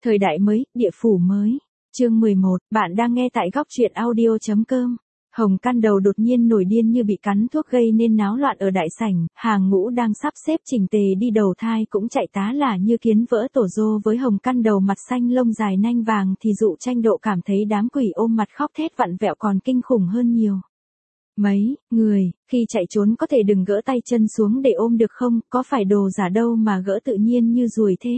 Thời đại mới, địa phủ mới. Chương 11, bạn đang nghe tại góc truyện audio.com. Hồng Căn Đầu đột nhiên nổi điên như bị cắn thuốc gây nên náo loạn ở đại sảnh, hàng ngũ đang sắp xếp chỉnh tề đi đầu thai cũng chạy tá là như kiến vỡ tổ rô với Hồng Căn Đầu mặt xanh lông dài nanh vàng thì Dụ Tranh Độ cảm thấy đám quỷ ôm mặt khóc thét vặn vẹo còn kinh khủng hơn nhiều. Mấy người, khi chạy trốn có thể đừng gỡ tay chân xuống để ôm được không, có phải đồ giả đâu mà gỡ tự nhiên như ruồi thế.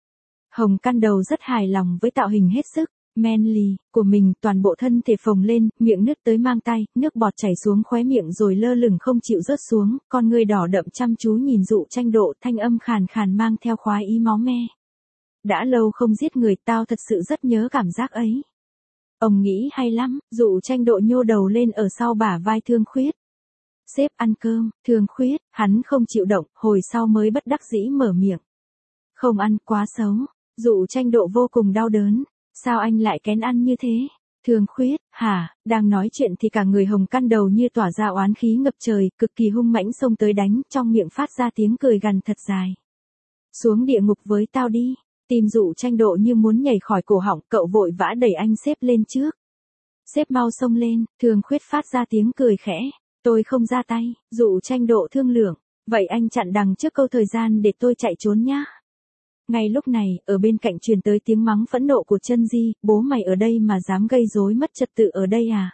Hồng Căn Đầu rất hài lòng với tạo hình hết sức manly của mình, toàn bộ thân thể phồng lên, miệng nứt tới mang tay, nước bọt chảy xuống khóe miệng rồi lơ lửng không chịu rớt xuống, con người đỏ đậm chăm chú nhìn Dụ Tranh Độ, thanh âm khàn khàn mang theo khoái ý máu me. Đã lâu không giết người, tao thật sự rất nhớ cảm giác ấy. Ông nghĩ hay lắm, Dụ Tranh Độ nhô đầu lên ở sau bả vai Thương Khuyết. Sếp ăn cơm, Thương Khuyết, hắn không chịu động, hồi sau mới bất đắc dĩ mở miệng. Không ăn, quá xấu. Dụ Tranh Độ vô cùng đau đớn. Sao anh lại kén ăn như thế? Thương Khuyết, hả? Đang nói chuyện thì cả người Hồng Căn Đầu như tỏa ra oán khí ngập trời, cực kỳ hung mãnh xông tới đánh, trong miệng phát ra tiếng cười gằn thật dài. Xuống địa ngục với tao đi. Tim Dụ Tranh Độ như muốn nhảy khỏi cổ họng, cậu vội vã đẩy anh sếp lên trước. Sếp mau xông lên, Thương Khuyết phát ra tiếng cười khẽ. Tôi không ra tay. Dụ Tranh Độ thương lượng. Vậy anh chặn đằng trước câu thời gian để tôi chạy trốn nhá. Ngay lúc này, ở bên cạnh truyền tới tiếng mắng phẫn nộ của Chân Di, bố mày ở đây mà dám gây rối mất trật tự ở đây à?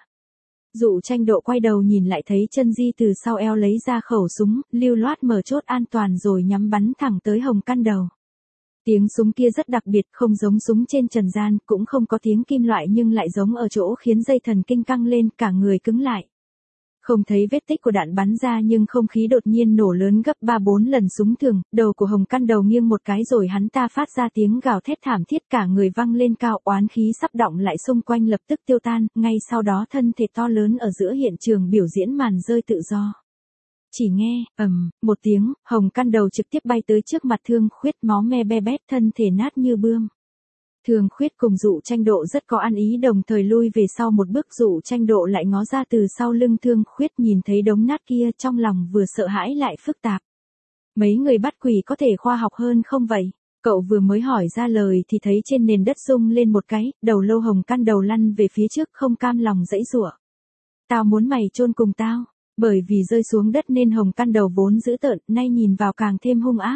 Dụ Tranh Độ quay đầu nhìn lại thấy Chân Di từ sau eo lấy ra khẩu súng, lưu loát mở chốt an toàn rồi nhắm bắn thẳng tới Hồng Căn Đầu. Tiếng súng kia rất đặc biệt, không giống súng trên trần gian, cũng không có tiếng kim loại nhưng lại giống ở chỗ khiến dây thần kinh căng lên, cả người cứng lại. Không thấy vết tích của đạn bắn ra nhưng không khí đột nhiên nổ lớn gấp 3-4 lần súng thường, đầu của Hồng Căn Đầu nghiêng một cái rồi hắn ta phát ra tiếng gào thét thảm thiết, cả người văng lên cao, oán khí sắp đọng lại xung quanh lập tức tiêu tan, ngay sau đó thân thể to lớn ở giữa hiện trường biểu diễn màn rơi tự do. Chỉ nghe, một tiếng, Hồng Căn Đầu trực tiếp bay tới trước mặt Thương Khuyết, máu me be bét, thân thể nát như bươm. Thương Khuyết cùng Dụ Tranh Độ rất có ăn ý đồng thời lui về sau một bước, Dụ Tranh Độ lại ngó ra từ sau lưng Thương Khuyết nhìn thấy đống nát kia, trong lòng vừa sợ hãi lại phức tạp. Mấy người bắt quỷ có thể khoa học hơn không vậy? Cậu vừa mới hỏi ra lời thì thấy trên nền đất rung lên một cái, đầu lâu Hồng Căn Đầu lăn về phía trước không cam lòng giãy giụa. Tao muốn mày chôn cùng tao. Bởi vì rơi xuống đất nên Hồng Căn Đầu vốn dữ tợn, nay nhìn vào càng thêm hung ác.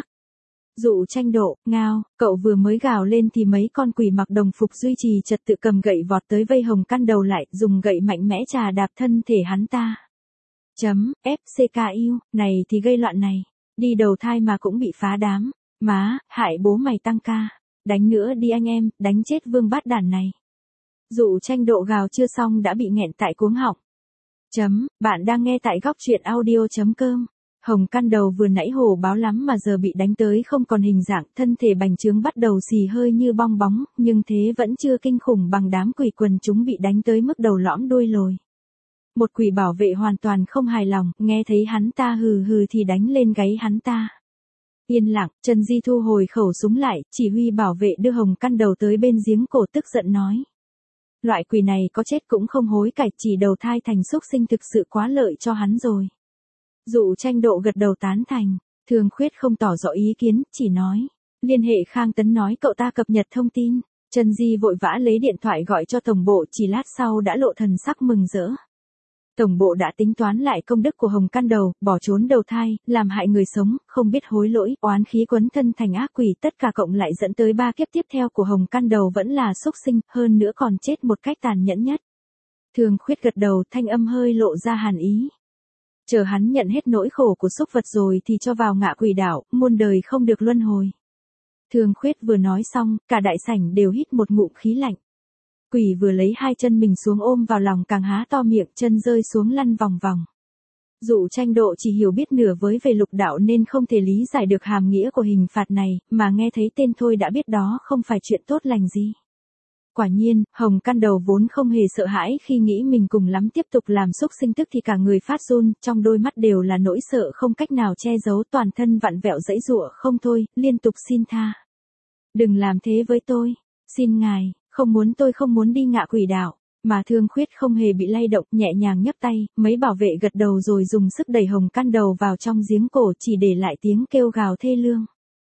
Dụ Tranh Độ, ngao, cậu vừa mới gào lên thì mấy con quỷ mặc đồng phục duy trì trật tự cầm gậy vọt tới vây Hồng Căn Đầu lại, dùng gậy mạnh mẽ chà đạp thân thể hắn ta. FCKU, này thì gây loạn này. Đi đầu thai mà cũng bị phá đám. Má, hại bố mày tăng ca. Đánh nữa đi anh em, đánh chết vương bát đản này. Dụ Tranh Độ gào chưa xong đã bị nghẹn tại cuống họng. Bạn đang nghe tại góc truyện audio.com. Hồng Căn Đầu vừa nãy hổ báo lắm mà giờ bị đánh tới không còn hình dạng, thân thể bành trướng bắt đầu xì hơi như bong bóng, nhưng thế vẫn chưa kinh khủng bằng đám quỷ quần chúng bị đánh tới mức đầu lõm đuôi lồi. Một quỷ bảo vệ hoàn toàn không hài lòng, nghe thấy hắn ta hừ hừ thì đánh lên gáy hắn ta. Yên lặng, Trần Di thu hồi khẩu súng lại, chỉ huy bảo vệ đưa Hồng Căn Đầu tới bên giếng cổ tức giận nói. Loại quỷ này có chết cũng không hối cải, chỉ đầu thai thành súc sinh thực sự quá lợi cho hắn rồi. Dụ Tranh Độ gật đầu tán thành, Thương Khuyết không tỏ rõ ý kiến, chỉ nói. Liên hệ Khang Tấn nói cậu ta cập nhật thông tin. Trần Di vội vã lấy điện thoại gọi cho tổng bộ, chỉ lát sau đã lộ thần sắc mừng rỡ. Tổng bộ đã tính toán lại công đức của Hồng Căn Đầu, bỏ trốn đầu thai, làm hại người sống, không biết hối lỗi, oán khí quấn thân thành ác quỷ, tất cả cộng lại dẫn tới 3 kiếp tiếp theo của Hồng Căn Đầu vẫn là súc sinh, hơn nữa còn chết một cách tàn nhẫn nhất. Thương Khuyết gật đầu, thanh âm hơi lộ ra hàn ý. Chờ hắn nhận hết nỗi khổ của súc vật rồi thì cho vào ngạ quỷ đảo, muôn đời không được luân hồi. Thương Khuyết vừa nói xong, cả đại sảnh đều hít một ngụm khí lạnh. Quỷ vừa lấy 2 chân mình xuống ôm vào lòng càng há to miệng, chân rơi xuống lăn vòng vòng. Dụ Tranh Độ chỉ hiểu biết nửa với về lục đạo nên không thể lý giải được hàm nghĩa của hình phạt này, mà nghe thấy tên thôi đã biết đó không phải chuyện tốt lành gì. Quả nhiên, Hồng Căn Đầu vốn không hề sợ hãi khi nghĩ mình cùng lắm tiếp tục làm súc sinh tức thì cả người phát run, trong đôi mắt đều là nỗi sợ không cách nào che giấu, toàn thân vặn vẹo giãy giụa không thôi, liên tục xin tha. Đừng làm thế với tôi, xin ngài, tôi không muốn đi ngạ quỷ đảo, mà Thương Khuyết không hề bị lay động, nhẹ nhàng nhấc tay, mấy bảo vệ gật đầu rồi dùng sức đẩy Hồng Căn Đầu vào trong giếng cổ chỉ để lại tiếng kêu gào thê lương.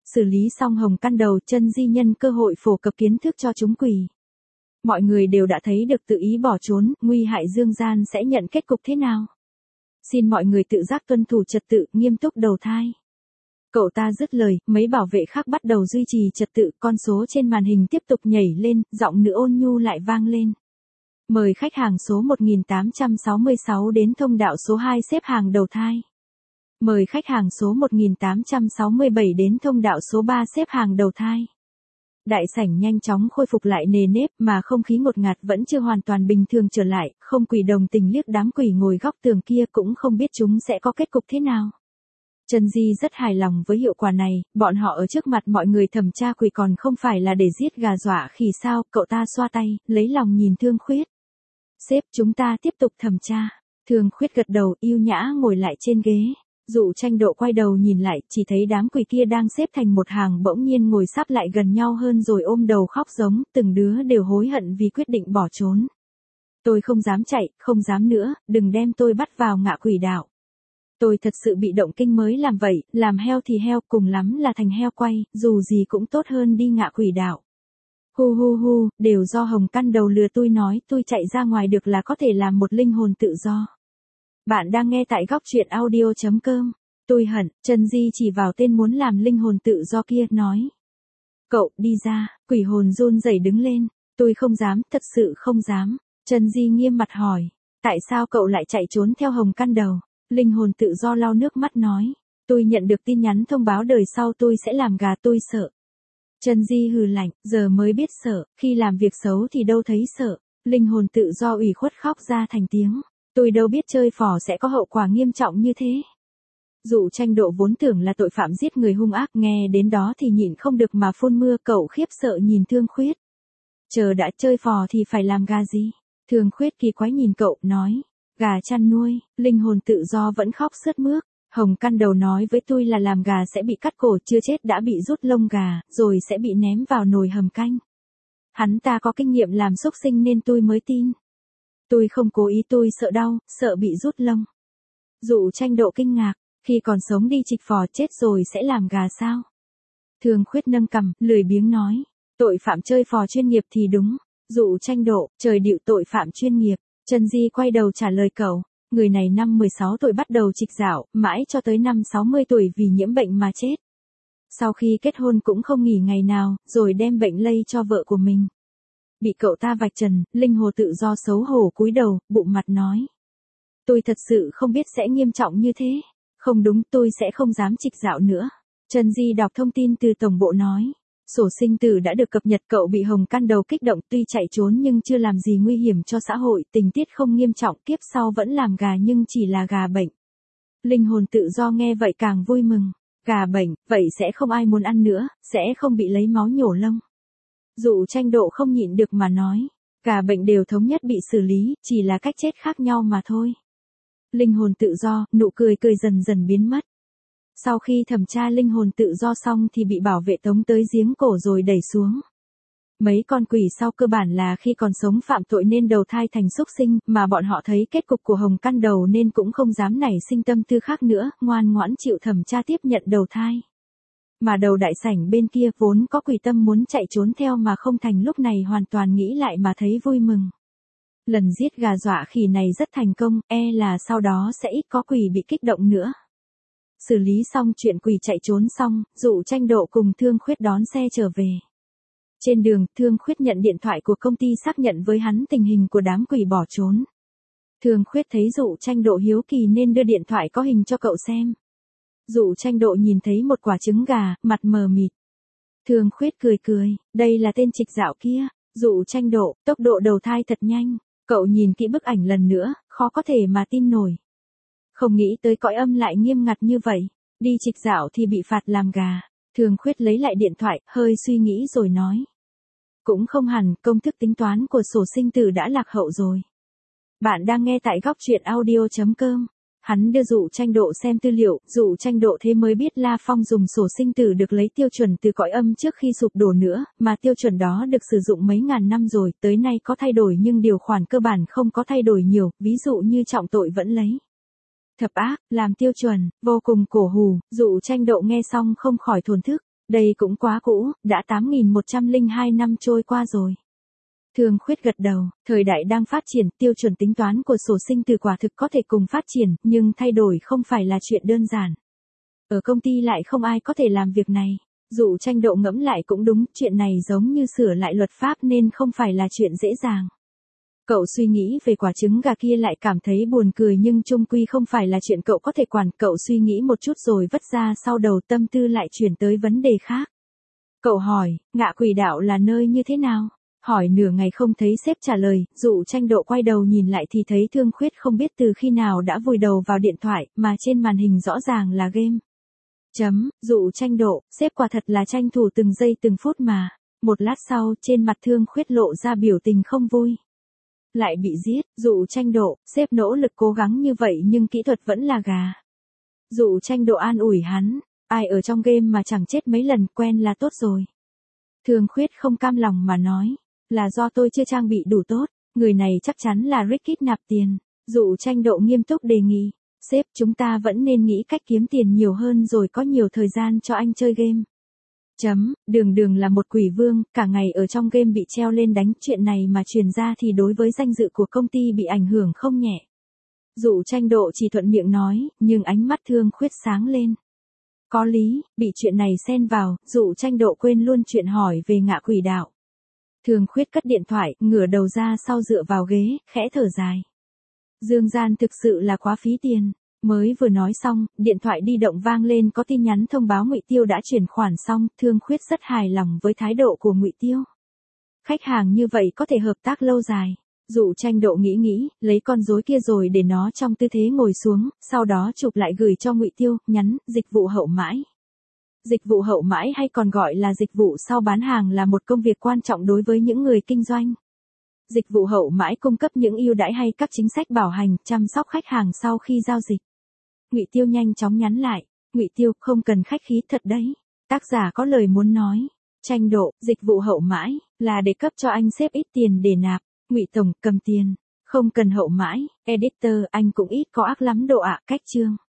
Xử lý xong Hồng Căn Đầu, Chân Di nhân cơ hội phổ cập kiến thức cho chúng quỷ. Mọi người đều đã thấy được tự ý bỏ trốn, nguy hại dương gian sẽ nhận kết cục thế nào. Xin mọi người tự giác tuân thủ trật tự, nghiêm túc đầu thai. Cậu ta dứt lời, mấy bảo vệ khác bắt đầu duy trì trật tự, con số trên màn hình tiếp tục nhảy lên, giọng nữ ôn nhu lại vang lên. Mời khách hàng số 1866 đến thông đạo số 2 xếp hàng đầu thai. Mời khách hàng số 1867 đến thông đạo số 3 xếp hàng đầu thai. Đại sảnh nhanh chóng khôi phục lại nề nếp mà không khí ngột ngạt vẫn chưa hoàn toàn bình thường trở lại, không quỷ đồng tình liếc đám quỷ ngồi góc tường kia cũng không biết chúng sẽ có kết cục thế nào. Chân Di rất hài lòng với hiệu quả này, bọn họ ở trước mặt mọi người thẩm tra quỷ còn không phải là để giết gà dọa khỉ sao, cậu ta xoa tay, lấy lòng nhìn Thương Khuyết. Sếp, chúng ta tiếp tục thẩm tra. Thương Khuyết gật đầu, yêu nhã ngồi lại trên ghế. Dụ Tranh Độ quay đầu nhìn lại, chỉ thấy đám quỷ kia đang xếp thành một hàng bỗng nhiên ngồi sắp lại gần nhau hơn rồi ôm đầu khóc giống, từng đứa đều hối hận vì quyết định bỏ trốn. Tôi không dám chạy, không dám nữa, đừng đem tôi bắt vào ngạ quỷ đạo. Tôi thật sự bị động kinh mới làm vậy, làm heo thì heo, cùng lắm là thành heo quay, dù gì cũng tốt hơn đi ngạ quỷ đạo. Hu hu hu, đều do Hồng Căn Đầu lừa tôi nói tôi chạy ra ngoài được là có thể làm một linh hồn tự do. Bạn đang nghe tại góc truyện audio.com. Tôi hận, Chân Di chỉ vào tên muốn làm linh hồn tự do kia, nói. Cậu, đi ra, quỷ hồn run rẩy đứng lên. Tôi không dám, thật sự không dám. Chân Di nghiêm mặt hỏi. Tại sao cậu lại chạy trốn theo Hồng Căn Đầu? Linh hồn tự do lau nước mắt nói. Tôi nhận được tin nhắn thông báo đời sau tôi sẽ làm gà, tôi sợ. Chân Di hừ lạnh, giờ mới biết sợ, khi làm việc xấu thì đâu thấy sợ. Linh hồn tự do ủy khuất khóc ra thành tiếng. Tôi đâu biết chơi phỏ sẽ có hậu quả nghiêm trọng như thế. Dụ Tranh Độ vốn tưởng là tội phạm giết người hung ác, nghe đến đó thì nhịn không được mà phun mưa, cậu khiếp sợ nhìn Thương Khuyết. Chờ đã, chơi phò thì phải làm gà gì? Thương Khuyết kỳ quái nhìn cậu, nói. Gà chăn nuôi. Linh hồn tự do vẫn khóc sướt mướt. Hồng Căn Đầu nói với tôi là làm gà sẽ bị cắt cổ, chưa chết đã bị rút lông gà, rồi sẽ bị ném vào nồi hầm canh. Hắn ta có kinh nghiệm làm súc sinh nên tôi mới tin. Tôi không cố ý, tôi sợ đau, sợ bị rút lông. Dụ Tranh Độ kinh ngạc, khi còn sống đi chịch phò, chết rồi sẽ làm gà sao? Thương Khuyết nâng cằm, lười biếng nói. Tội phạm chơi phò chuyên nghiệp thì đúng. Dụ Tranh Độ, trời điệu tội phạm chuyên nghiệp. Chân Di quay đầu trả lời cậu. Người này năm 16 tuổi bắt đầu chịch dạo, mãi cho tới năm 60 tuổi vì nhiễm bệnh mà chết. Sau khi kết hôn cũng không nghỉ ngày nào, rồi đem bệnh lây cho vợ của mình. Bị cậu ta vạch trần, linh hồn tự do xấu hổ cúi đầu, bụng mặt nói. Tôi thật sự không biết sẽ nghiêm trọng như thế. Không đúng, tôi sẽ không dám chịch dạo nữa. Chân Di đọc thông tin từ tổng bộ nói. Sổ sinh tử đã được cập nhật, cậu bị Hồng Căn Đầu kích động, tuy chạy trốn nhưng chưa làm gì nguy hiểm cho xã hội, tình tiết không nghiêm trọng, kiếp sau vẫn làm gà nhưng chỉ là gà bệnh. Linh hồn tự do nghe vậy càng vui mừng. Gà bệnh, vậy sẽ không ai muốn ăn nữa, sẽ không bị lấy máu nhổ lông. Dụ Tranh Độ không nhịn được mà nói. Gà bệnh đều thống nhất bị xử lý, chỉ là cách chết khác nhau mà thôi. Linh hồn tự do, nụ cười cười dần dần biến mất. Sau khi thẩm tra linh hồn tự do xong thì bị bảo vệ tống tới giếng cổ rồi đẩy xuống. Mấy con quỷ sau cơ bản là khi còn sống phạm tội nên đầu thai thành súc sinh, mà bọn họ thấy kết cục của Hồng Căn Đầu nên cũng không dám nảy sinh tâm tư khác nữa, ngoan ngoãn chịu thẩm tra tiếp nhận đầu thai. Mà đầu đại sảnh bên kia vốn có quỷ tâm muốn chạy trốn theo mà không thành, lúc này hoàn toàn nghĩ lại mà thấy vui mừng. Lần giết gà dọa khỉ này rất thành công, là sau đó sẽ ít có quỷ bị kích động nữa. Xử lý xong chuyện quỷ chạy trốn xong, Dụ Tranh Độ cùng Thương Khuyết đón xe trở về. Trên đường, Thương Khuyết nhận điện thoại của công ty xác nhận với hắn tình hình của đám quỷ bỏ trốn. Thương Khuyết thấy Dụ Tranh Độ hiếu kỳ nên đưa điện thoại có hình cho cậu xem. Dụ Tranh Độ nhìn thấy một quả trứng gà, mặt mờ mịt. Thương Khuyết cười cười, đây là tên trịch dạo kia. Dụ Tranh Độ, tốc độ đầu thai thật nhanh. Cậu nhìn kỹ bức ảnh lần nữa, khó có thể mà tin nổi. Không nghĩ tới cõi âm lại nghiêm ngặt như vậy. Đi trịch dạo thì bị phạt làm gà. Thương Khuyết lấy lại điện thoại, hơi suy nghĩ rồi nói. Cũng không hẳn, công thức tính toán của sổ sinh tử đã lạc hậu rồi. Bạn đang nghe tại góc truyện audio.com. Hắn đưa Dụ Tranh Độ xem tư liệu, Dụ Tranh Độ thế mới biết La Phong dùng sổ sinh tử được lấy tiêu chuẩn từ cõi âm trước khi sụp đổ nữa, mà tiêu chuẩn đó được sử dụng mấy ngàn năm rồi, tới nay có thay đổi nhưng điều khoản cơ bản không có thay đổi nhiều, ví dụ như trọng tội vẫn lấy. Thập ác, làm tiêu chuẩn, vô cùng cổ hủ. Dụ Tranh Độ nghe xong không khỏi thổn thức. Đây cũng quá cũ, đã 8.102 năm trôi qua rồi. Thương Khuyết gật đầu, thời đại đang phát triển, tiêu chuẩn tính toán của sổ sinh từ quả thực có thể cùng phát triển, nhưng thay đổi không phải là chuyện đơn giản. Ở công ty lại không ai có thể làm việc này. Dụ Tranh Độ ngẫm lại cũng đúng, chuyện này giống như sửa lại luật pháp nên không phải là chuyện dễ dàng. Cậu suy nghĩ về quả trứng gà kia lại cảm thấy buồn cười nhưng chung quy không phải là chuyện cậu có thể quản. Cậu suy nghĩ một chút rồi vất ra sau đầu, tâm tư lại chuyển tới vấn đề khác. Cậu hỏi, Ngạ Quỷ Đạo là nơi như thế nào? Hỏi nửa ngày không thấy sếp trả lời, Dụ Tranh Độ quay đầu nhìn lại thì thấy Thương Khuyết không biết từ khi nào đã vùi đầu vào điện thoại, mà trên màn hình rõ ràng là game. Dụ Tranh Độ, sếp quả thật là tranh thủ từng giây từng phút mà. Một lát sau, trên mặt Thương Khuyết lộ ra biểu tình không vui. Lại bị giết, Dụ Tranh Độ, sếp nỗ lực cố gắng như vậy nhưng kỹ thuật vẫn là gà. Dụ Tranh Độ an ủi hắn, ai ở trong game mà chẳng chết mấy lần, quen là tốt rồi. Thương Khuyết không cam lòng mà nói, là do tôi chưa trang bị đủ tốt, người này chắc chắn là Rickit nạp tiền. Dụ Tranh Độ nghiêm túc đề nghị, sếp chúng ta vẫn nên nghĩ cách kiếm tiền nhiều hơn rồi có nhiều thời gian cho anh chơi game. Đường là một quỷ vương, cả ngày ở trong game bị treo lên đánh, chuyện này mà truyền ra thì đối với danh dự của công ty bị ảnh hưởng không nhẹ. Dụ Tranh Độ chỉ thuận miệng nói, nhưng ánh mắt Thương Khuyết sáng lên. Có lý, bị chuyện này xen vào, Dụ Tranh Độ quên luôn chuyện hỏi về Ngạ Quỷ Đạo. Thương Khuyết cất điện thoại, ngửa đầu ra sau dựa vào ghế, khẽ thở dài. Dương gian thực sự là quá phí tiền. Mới vừa nói xong, điện thoại di động vang lên có tin nhắn thông báo Ngụy Tiêu đã chuyển khoản xong, Thương Khuyết rất hài lòng với thái độ của Ngụy Tiêu. Khách hàng như vậy có thể hợp tác lâu dài. Dụ Tranh Độ nghĩ, lấy con rối kia rồi để nó trong tư thế ngồi xuống, sau đó chụp lại gửi cho Ngụy Tiêu, nhắn, dịch vụ hậu mãi. Dịch vụ hậu mãi hay còn gọi là dịch vụ sau bán hàng là một công việc quan trọng đối với những người kinh doanh. Dịch vụ hậu mãi cung cấp những ưu đãi hay các chính sách bảo hành, chăm sóc khách hàng sau khi giao dịch. Ngụy Tiêu nhanh chóng nhắn lại, Ngụy Tiêu, không cần khách khí thật đấy. Tác giả có lời muốn nói. Tranh Độ, dịch vụ hậu mãi, là để cấp cho anh sếp ít tiền để nạp. Ngụy Tổng, cầm tiền. Không cần hậu mãi. Editor, anh cũng ít có ác lắm Độ ạ. Cách chương.